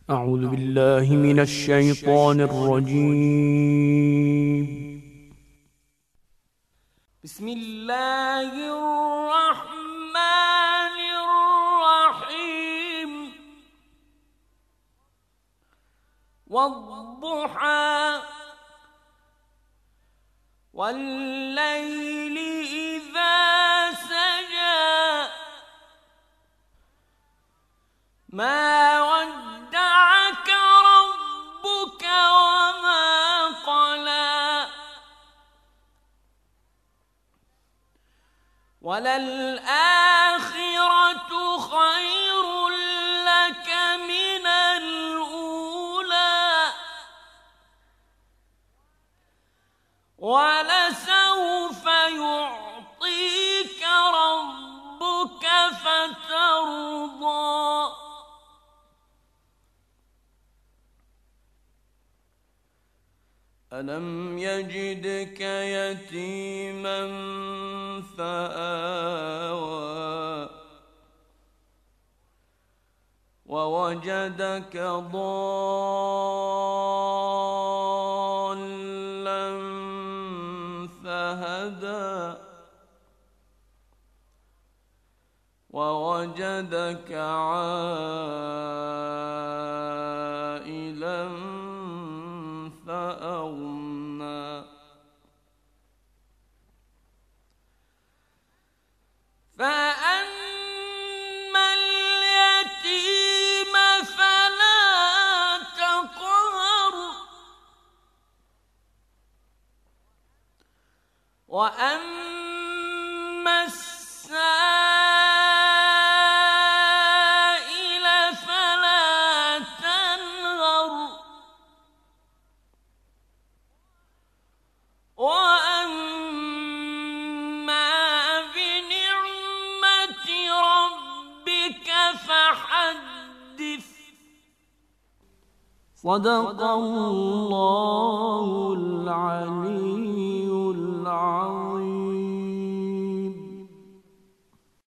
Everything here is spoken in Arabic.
أعوذ بالله من الشيطان الرجيم. بسم الله الرحمن الرحيم. والضحى والليل إذا سجى ما ودعك ربك وما قلى وللآخرة خير لك من الأولى ولسوف يعطيك ربك فترضى. ألم يجدك يتيما فآوى ووجدك ضالا فهدى ووجدك عائلا فأغنى فأما اليتيم فلا تقهر وأما السائل فلا تنهر وأما بنعمة ربك فحدث. صدق الله العليم.